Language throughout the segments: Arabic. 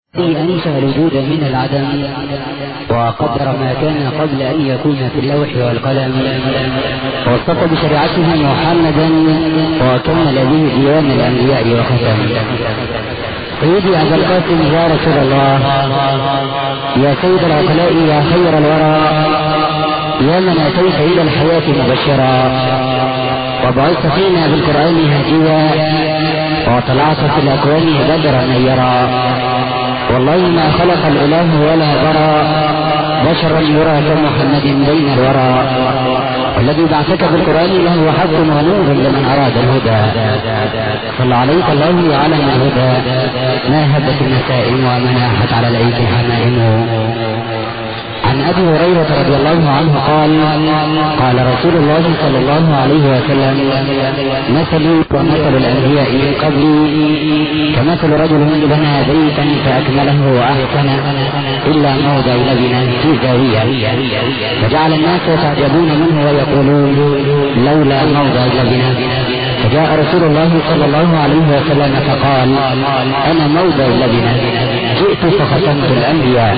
أنشأ الوجود من العدم وقدر ما كان قبل أن يكون في اللوح والقلم، واصطفى بشريعته محمدا وكمل به ديوان الأنبياء وختم. سيدي أبا القاسم يا رسول الله، يا سيد العقلاء، يا خير الورى، يا من أتيت إلى الحياة مبشرا، وبعثت فينا بالقرآن هاديا، وطلعت في الأكوان بدرا نيرا. والله ما خلق الإله ولا برى بشرا يرى كمحمد بين الورى، والذي بعثك بالقرآن له حق ونور لمن أراد الهدى. صلى عليك الله على الهدى، ما هبت النسائم ومناحت على الأيك حمائم. عن أبي هريرة رضي الله عنه قال: قال رسول الله صلى الله عليه وسلم: مثلي ومثل الأنبياء من قبلي كمثل رجل بنى بيتا فأكمله وأحسنه إلا موضع لبنة في زاوية، فجعل الناس يتعجبون منه ويقولون لولا موضع لبنة. فجاء رسول الله صلى الله عليه وسلم فقال: أنا موضع لبنة، جئت فختمت الأنبياء.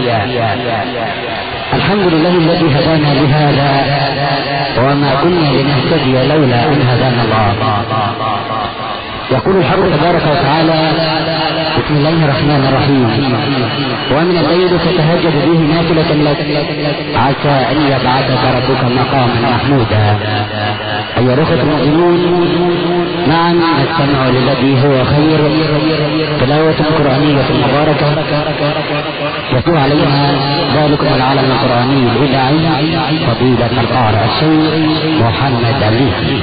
الحمد لله الذي هدانا لهذا وما كنا لنهتدي لولا أن هدانا الله. يقول الحق تبارك وتعالى: بسم الله الرحمن الرحيم: ومن الليل فتهجد به نافلة لك عسى أن يبعثك ربك مقاما محمودا. أيها الأخوة المؤمنون، معا نستمع للذي هو خير تلاوة قرآنية مباركة يتلو عليها ذلكم العالم القرآني الإذاعي فضيلة القارئ الشيخ محمد علي.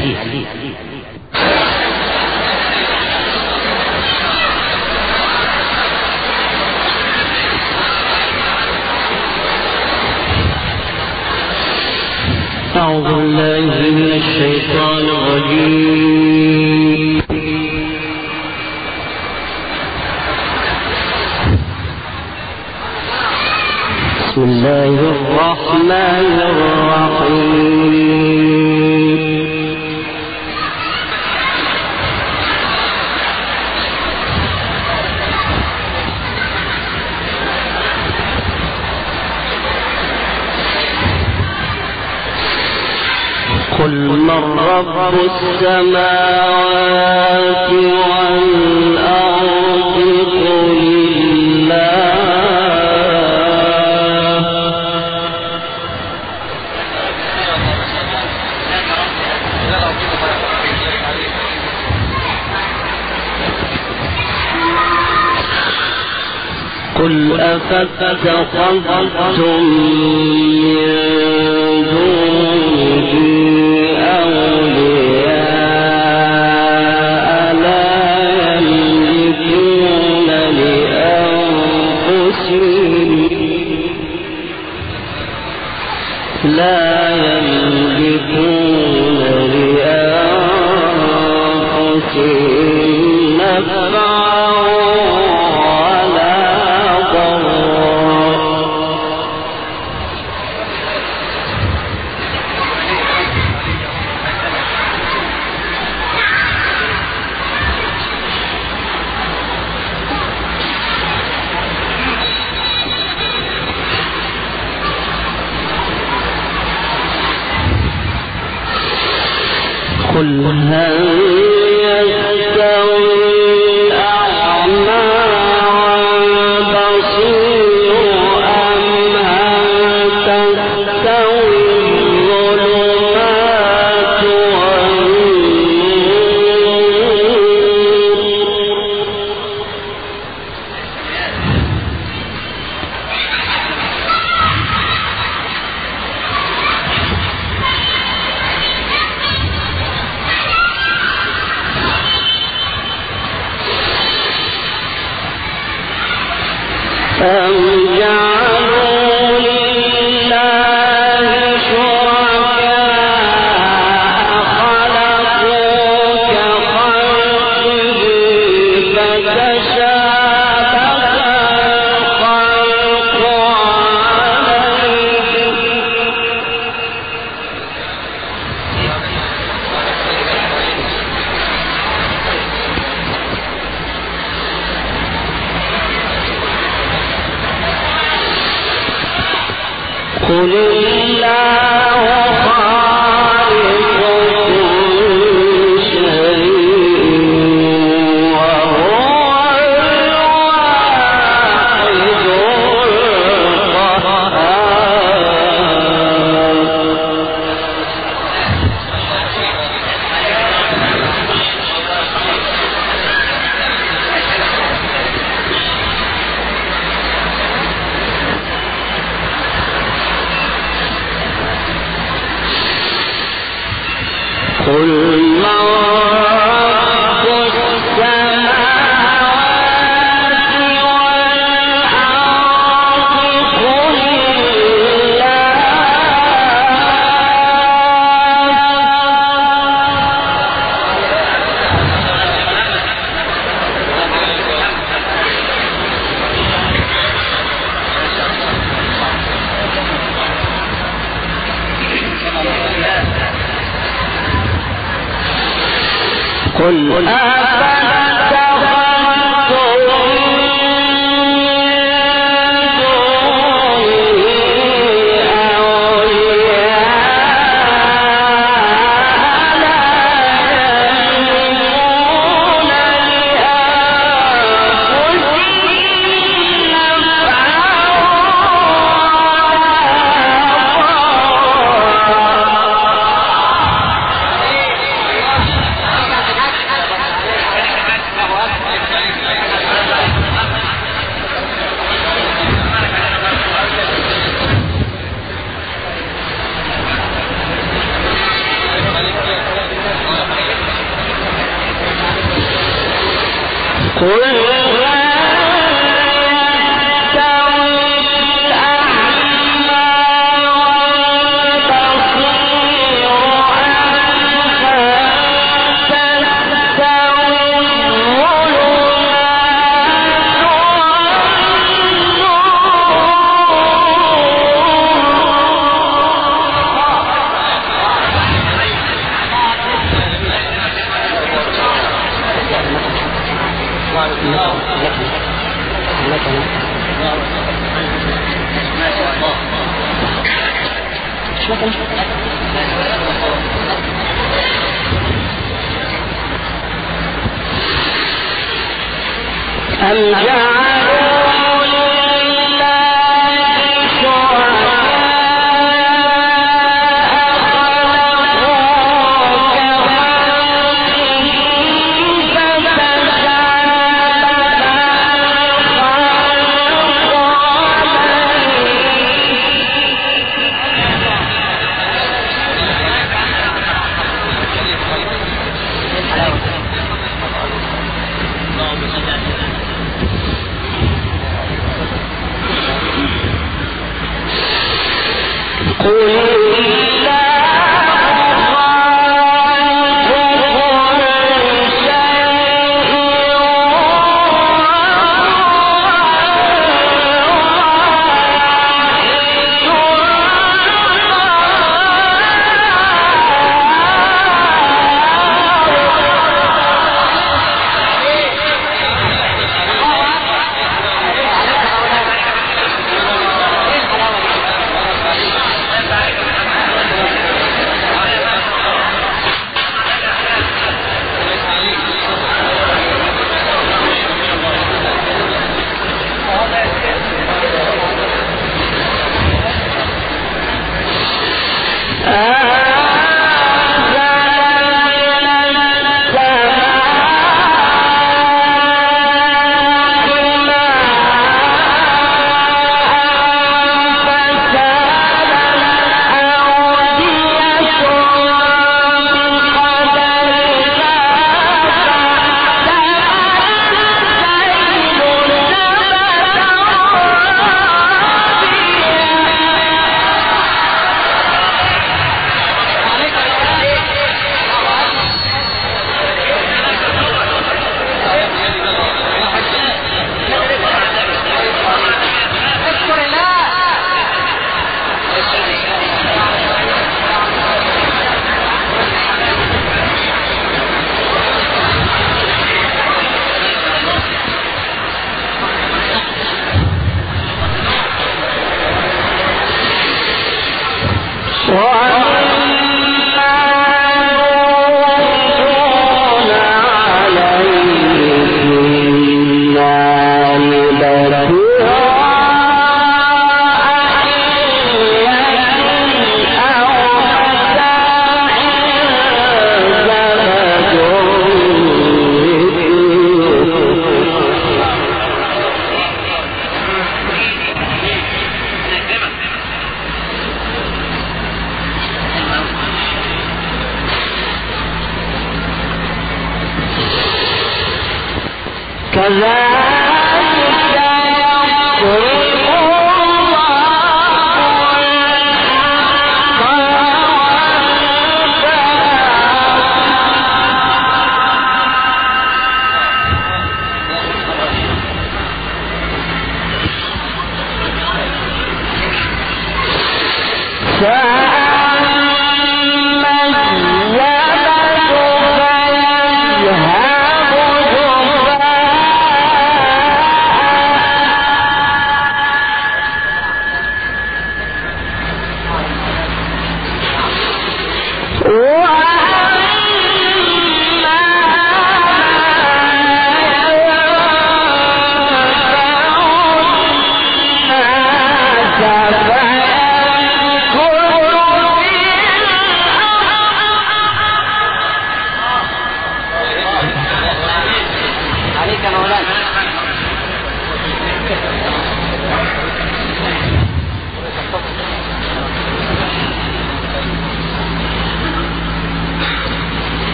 أعوذ بالله من الشيطان الرجيم. بسم الله الرحمن الرحيم. قل من رب السماوات والأرض قل الله. قل أفاتخذتم من دونه أولياء لا يملكون لأنفسهم نفعا ولا ضرا. قل هل يستوي الأعمى والبصير أم هل تستوي الظلمات أم جعلوا لله شركاء خلقوا كخلقه فتشابه الخلق عليهم. قل الله خالق كل شيء وهو الواحد القهار. قل من رب السماوات والأرض قل قل أم جعلوا لله شركاء خلقوا كخلقه فتشابه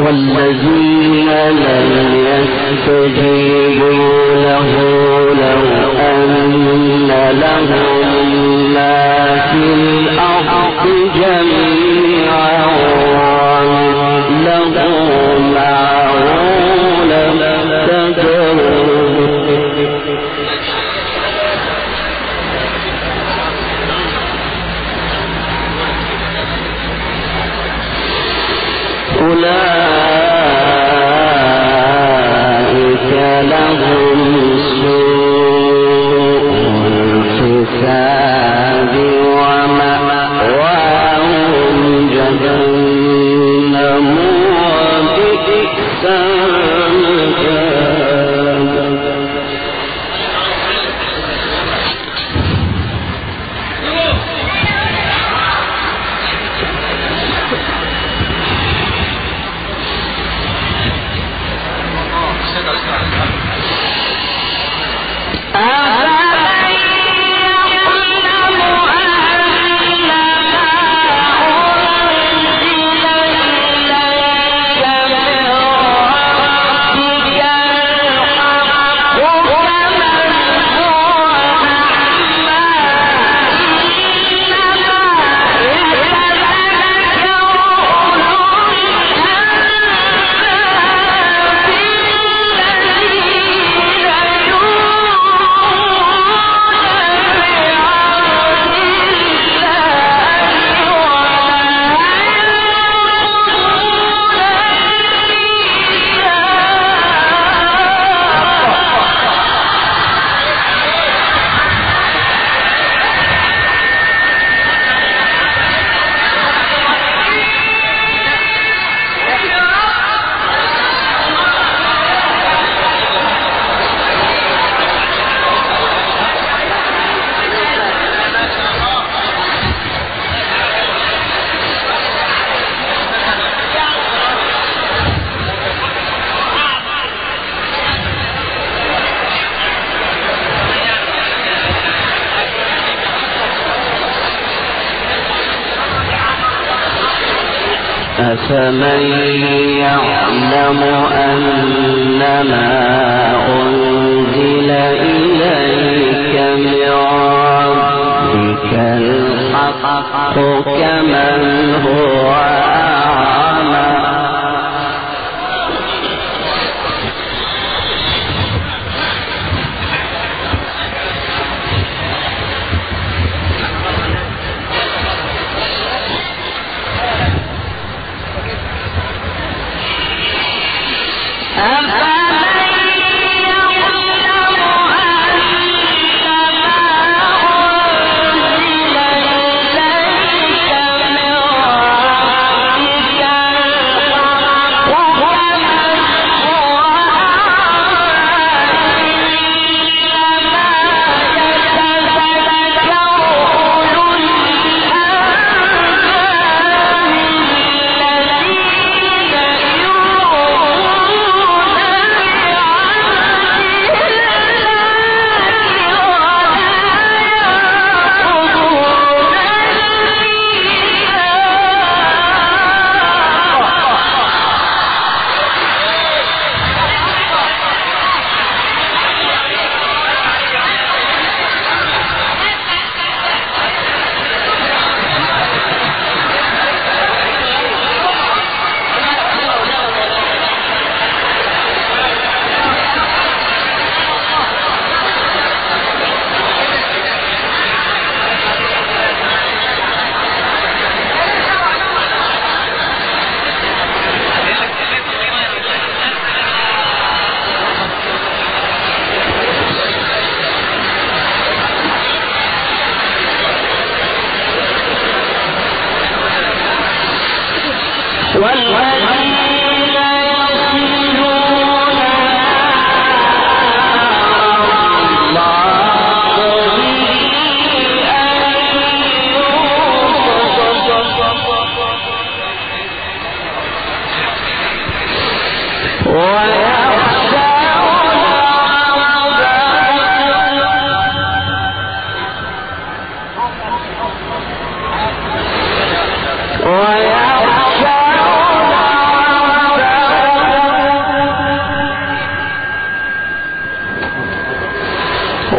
والذين لم يستجيبوا له لو أن لهم ما في الأرض جميعا ومثله معه لافتدوا أولئك لهم سوء الحساب ومأواهم جهنم وبئس المثوى. أفمن يعلم أنما أنزل إليك من ربك الحق كمن هو أعمى ويخشون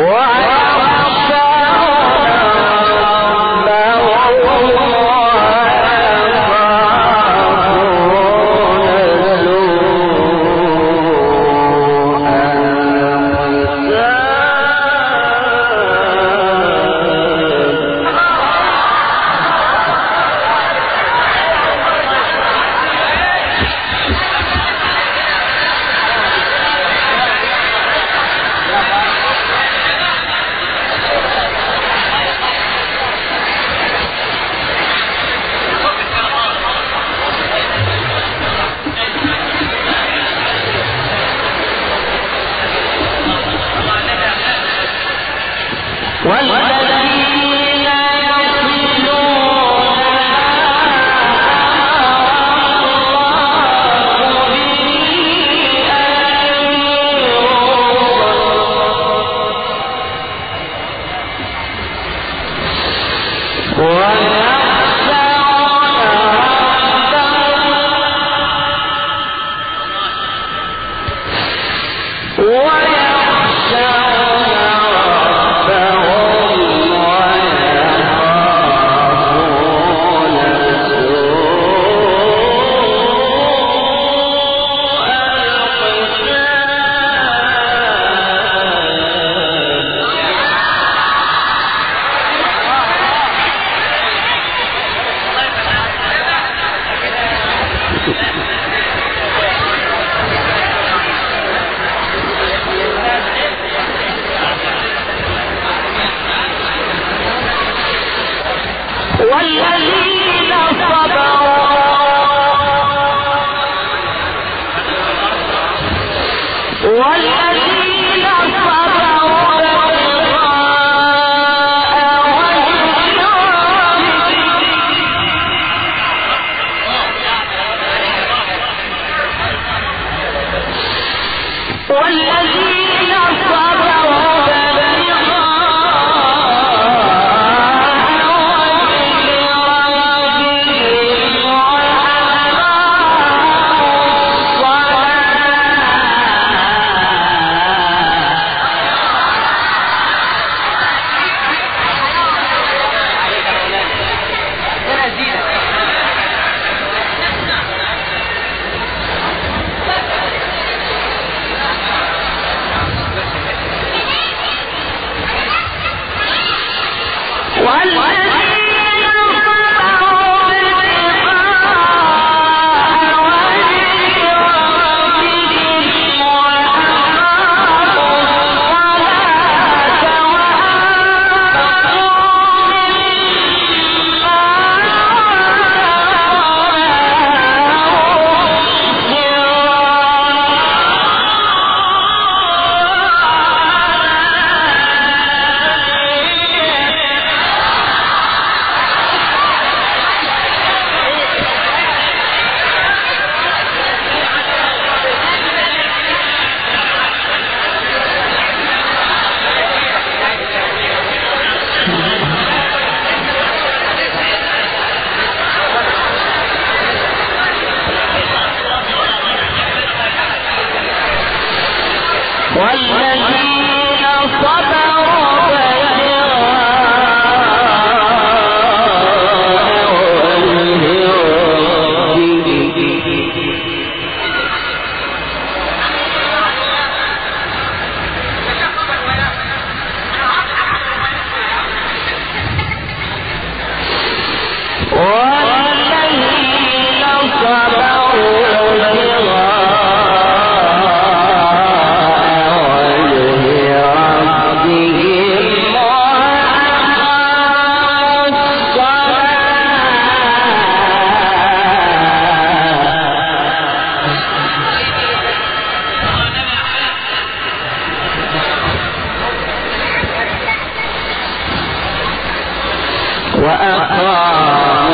وأقام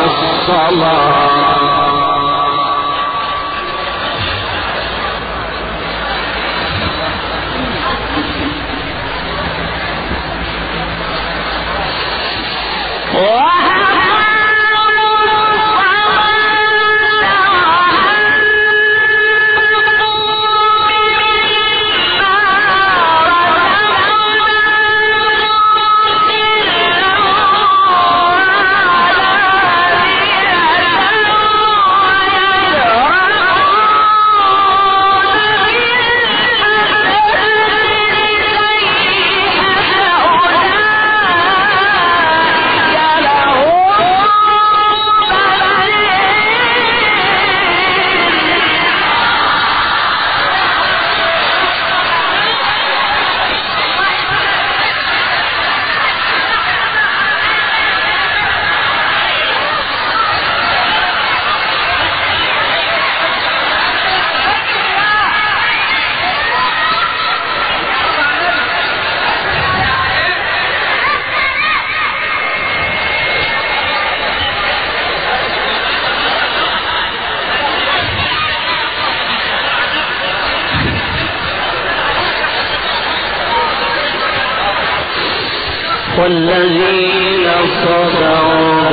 الصلاة والذين صبروا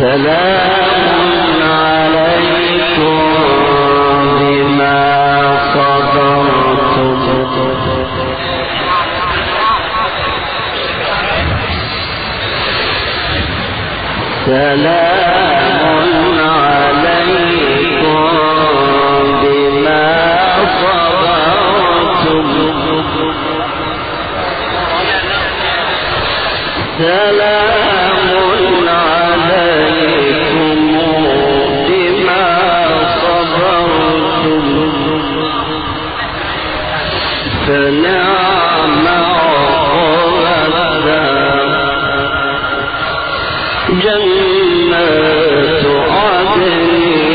سلام عليكم بما صبرتم سلام عليكم بما صبرتم سلام عليكم بما صبرتم فنعم عقبى جنات عدن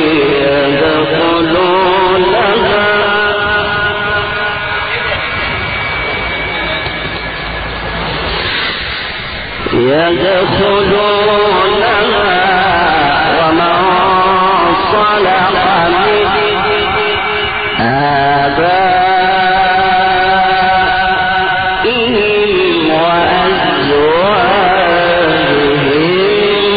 يدخلونها ومن صلح من آبائهم وأزواجهم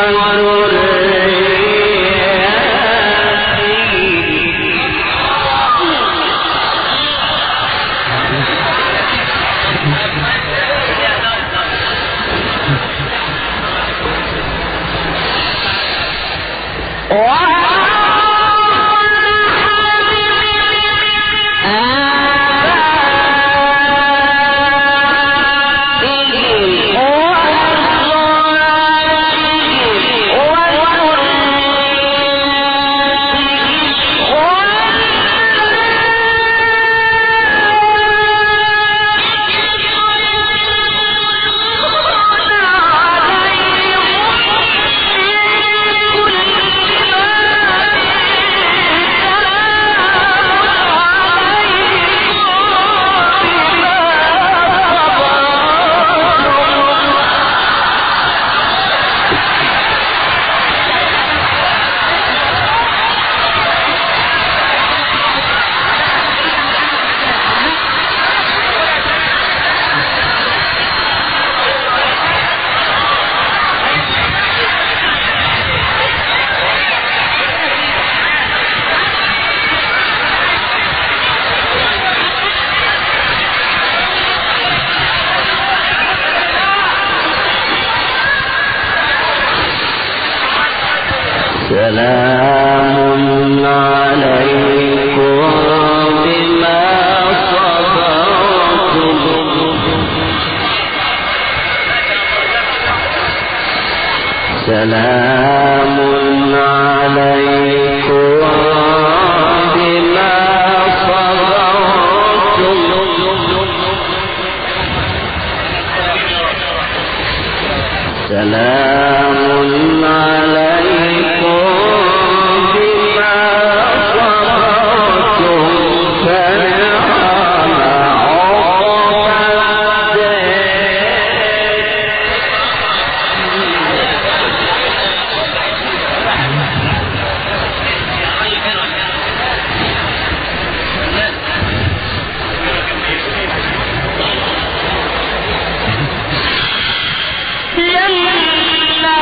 سلام عليكم بما صبرتم سلام عليكم بما صبرتم سلام عليكم بما صبرتم فنعم عقبى الدار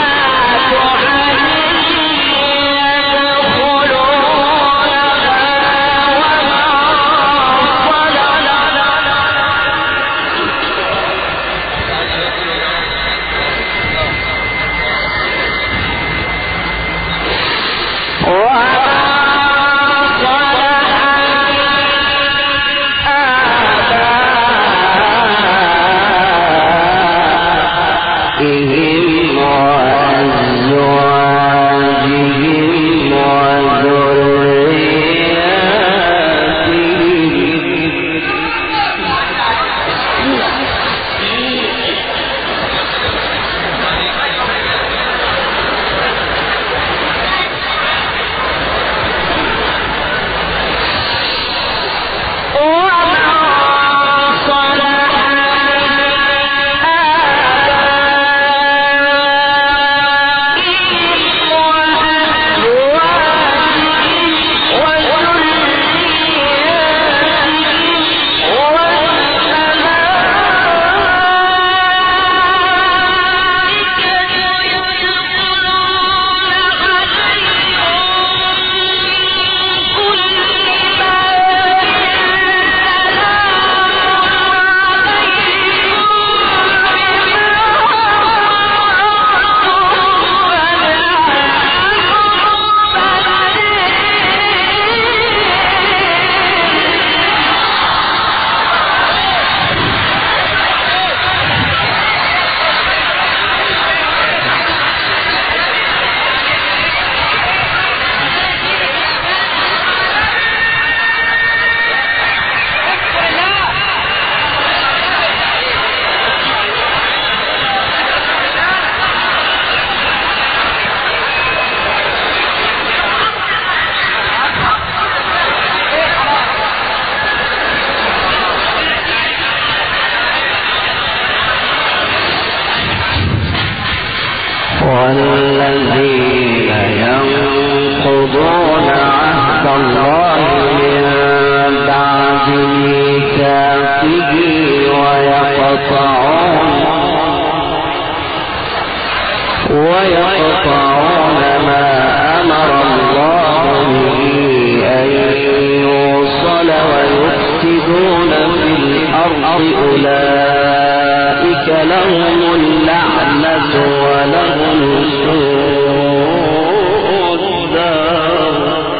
والذين ينقضون عهد الله من بعد ميثاقه ويقطعون ما أمر الله به أن يوصل ويفسدون في الأرض أولئك لهم اللعنة ولهم سوء الدار.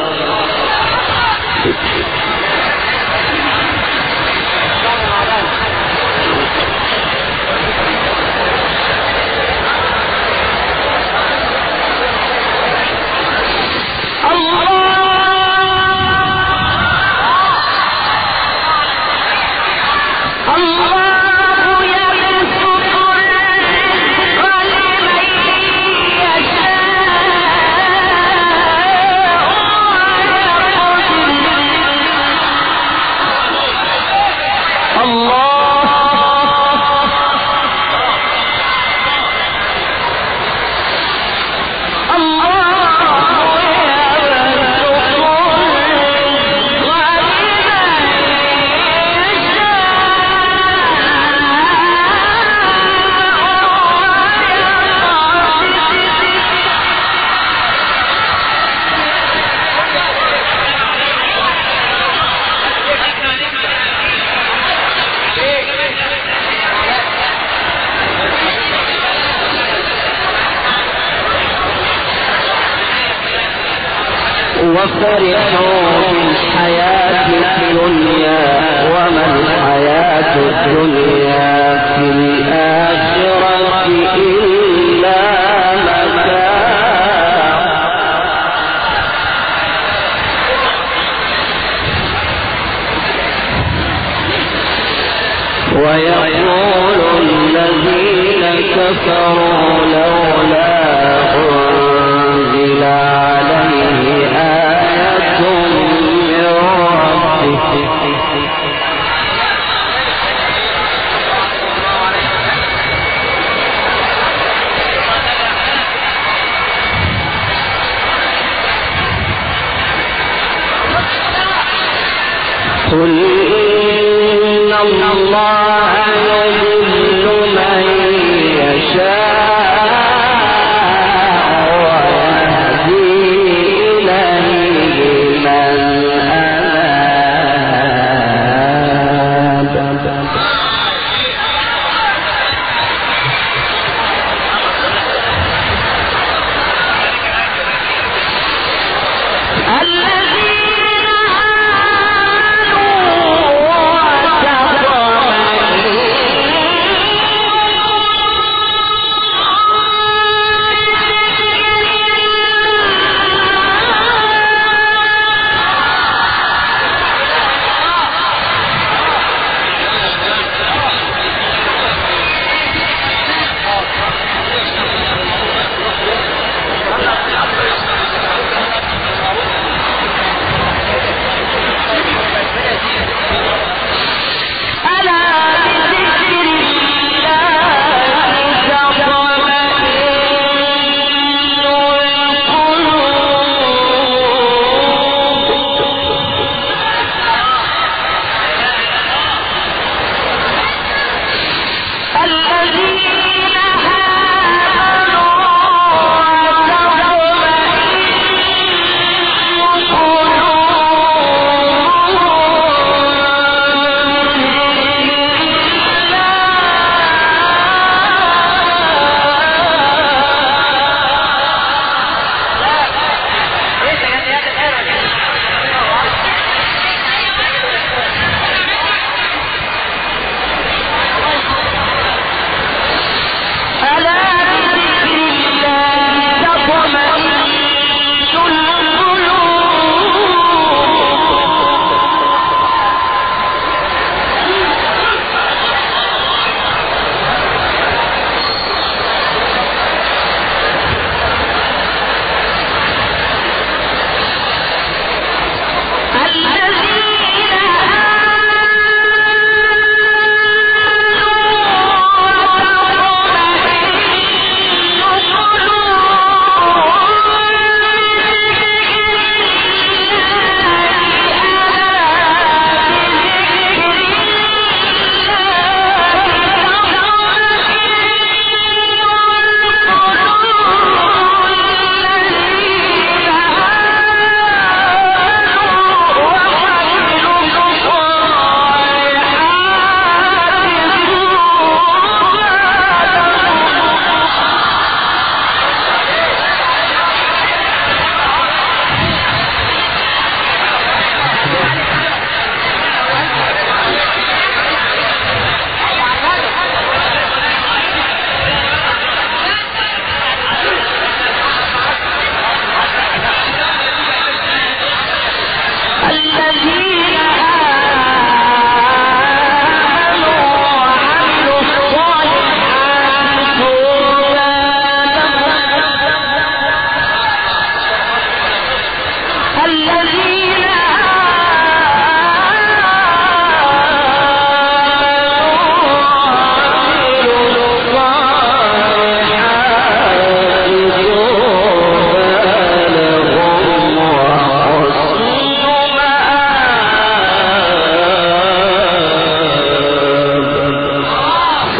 وفرحوا بالحياة الدنيا وما الحياة الدنيا في الآخرة إلا متاع. ويقول الذين كفروا لولا أنزل عليه آية من ربه قل إن الله يضل من يشاء ويهدي إليه من أناب. الذين آمنوا وتطمئن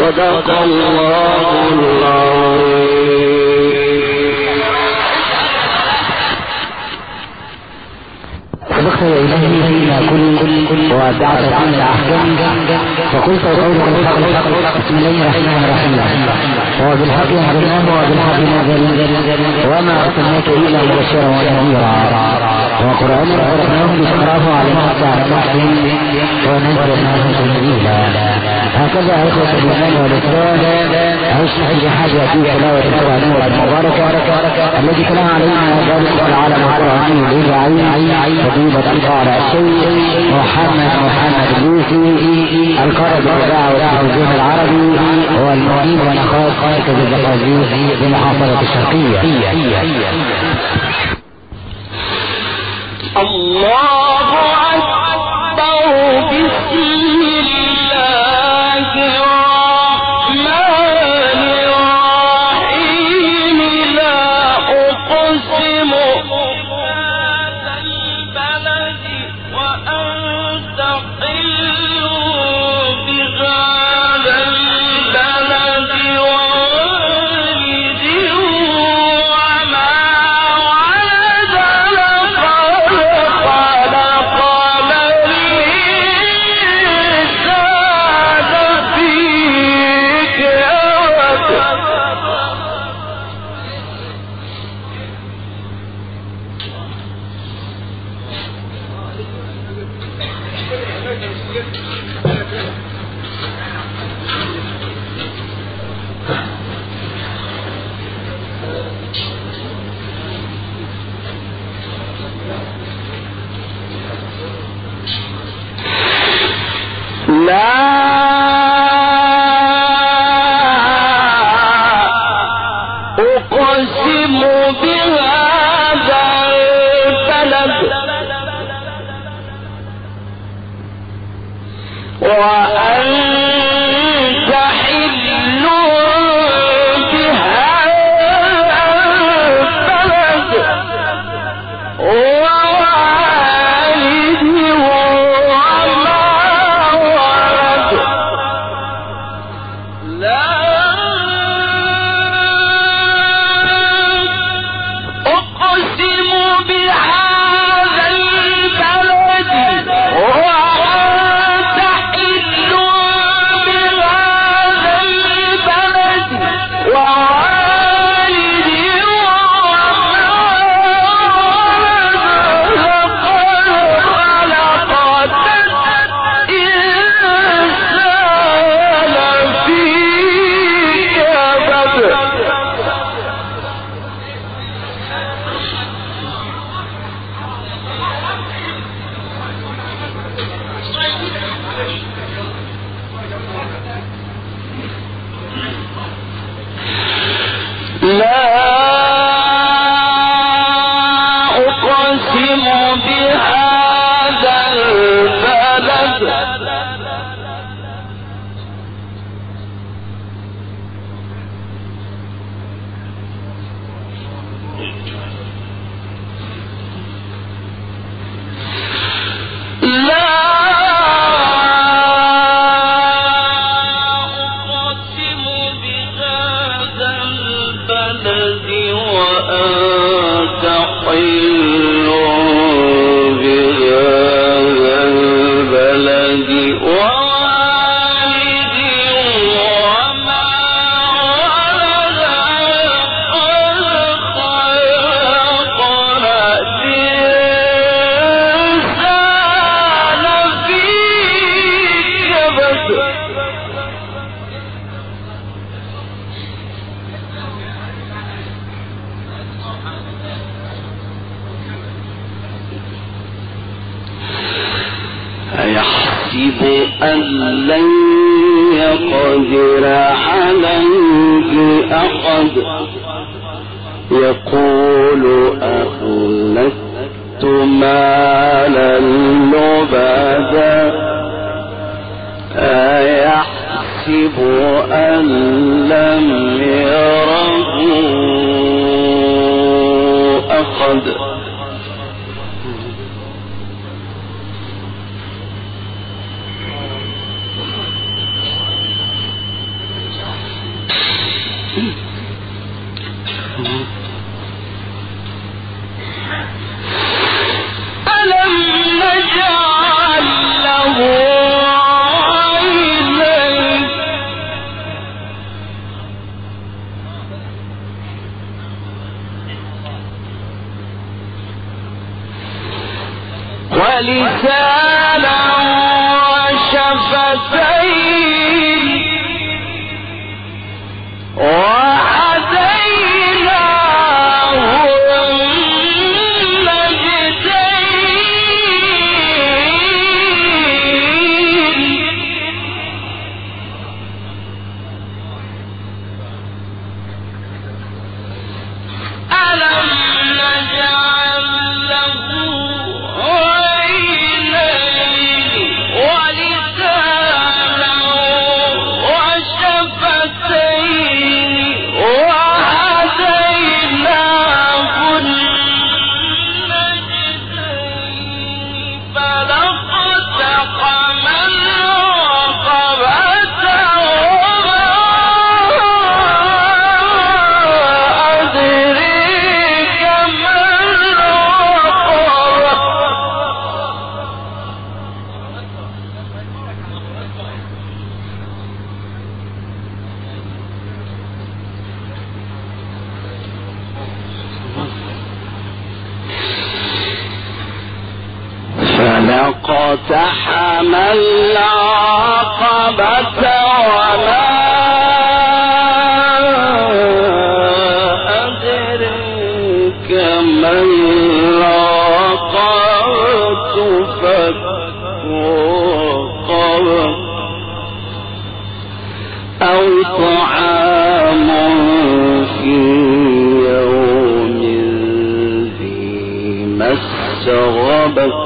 صدق الله العظيم. صدقت يا إلهي فيما كل وأبدعت من الأحكام فقلت قولك الحق بسم الله الرحمن الرحيم وبالحق أمرناه وبالحق نزل وما أرسلناك إلا مبشرا ونذيرا وقرآنا فرقناه لتقراه على الناس على محسن ونزلناه تنزيلا. هكذا إخوة الإيمان والإسلام عشنا في حاجة في تلاوة القرآن المباركة التي تلا علينا ذلك العالم القرآني الإذاعي فضيلة القارئ الشيخ محمد اللوسي القارئ بالإذاعة والتلفزيون العربي هو المعين ونخاص مركز الزقازيق بمحافظة الشرقية. الله أكبر. بسم الله الرحمن الرحيم. لا أقسم بهذا البلد وأنت حل بهذا البلد ووالد وما ولد. أقسم بهذا البلد وأنت حل بهذا البلد ووالد وما ولد. لا أقسم بهذا البلد وأنت حل بهذا البلد ووالد وما ولد. لقد خلقنا الإنسان في كبد. لا أقسم بهذا البلد لا أقسم بهذا البلد وأنت حل بهذا البلد ووالد وما ولد. قد خلقنا الإنسان في كبد. أيحسب أن لن يقدر عليه أحد يقول أهلكت مالا لبدا. أيحسب أن لم يره أحد ولسانا وشفتين وهديناه فلقتحم العقبة وما أدريك ما العقبة فك رقبة أو طعام في يوم ذي مسغبة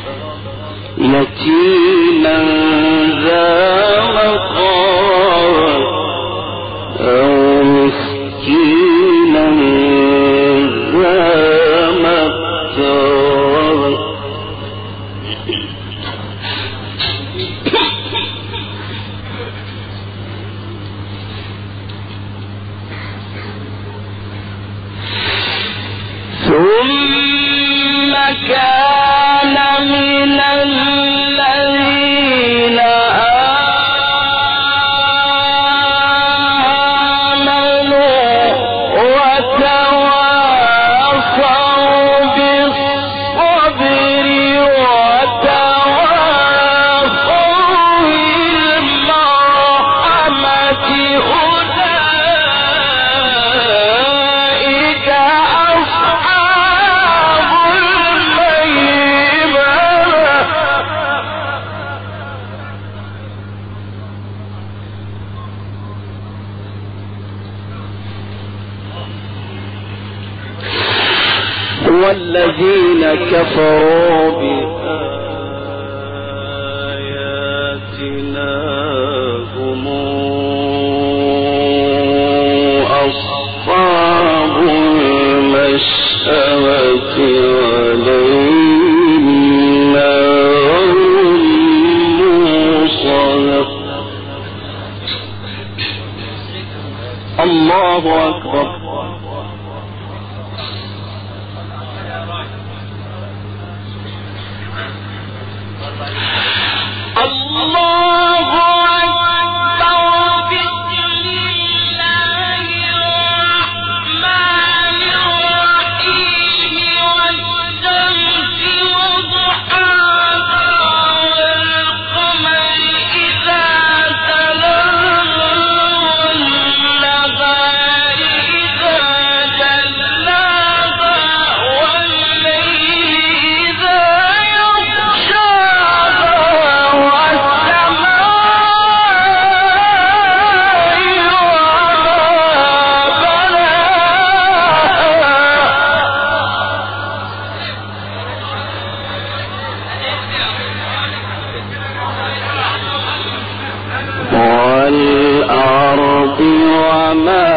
يتيما ذا مقربة أو مسكينا ذا متربة ثم كان من الذين آمنوا وتواصوا بالصبر وتواصوا بالمرحمة أولئك أصحاب الميمنة والذين كفروا بآياتنا هم أصحاب المشأمة عليهم نار موصدة. الله أكبر. الله أكبر. بسم الله الرحمن الرحيم والشمس وضحاها والقمر إذا تلاها والنهار إذا جلاها والليل إذا يغشاها والأرض وما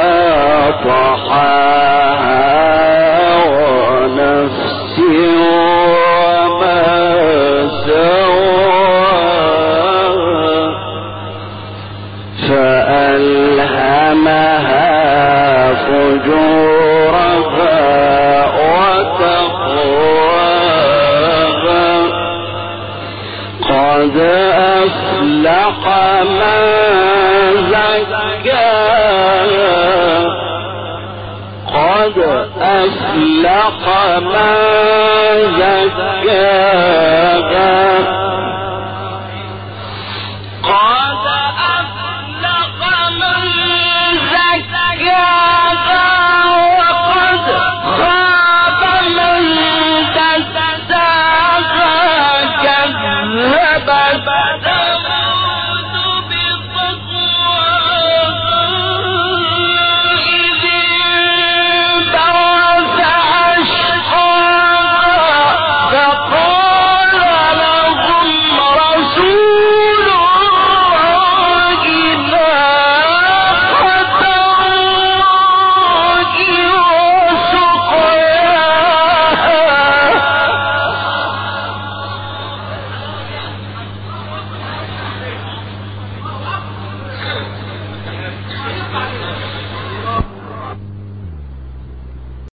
طحاها ونفس وما سواها فألهمها فجورها وتقواها قد أفلح من زكاها قد قد أفلح من زكاها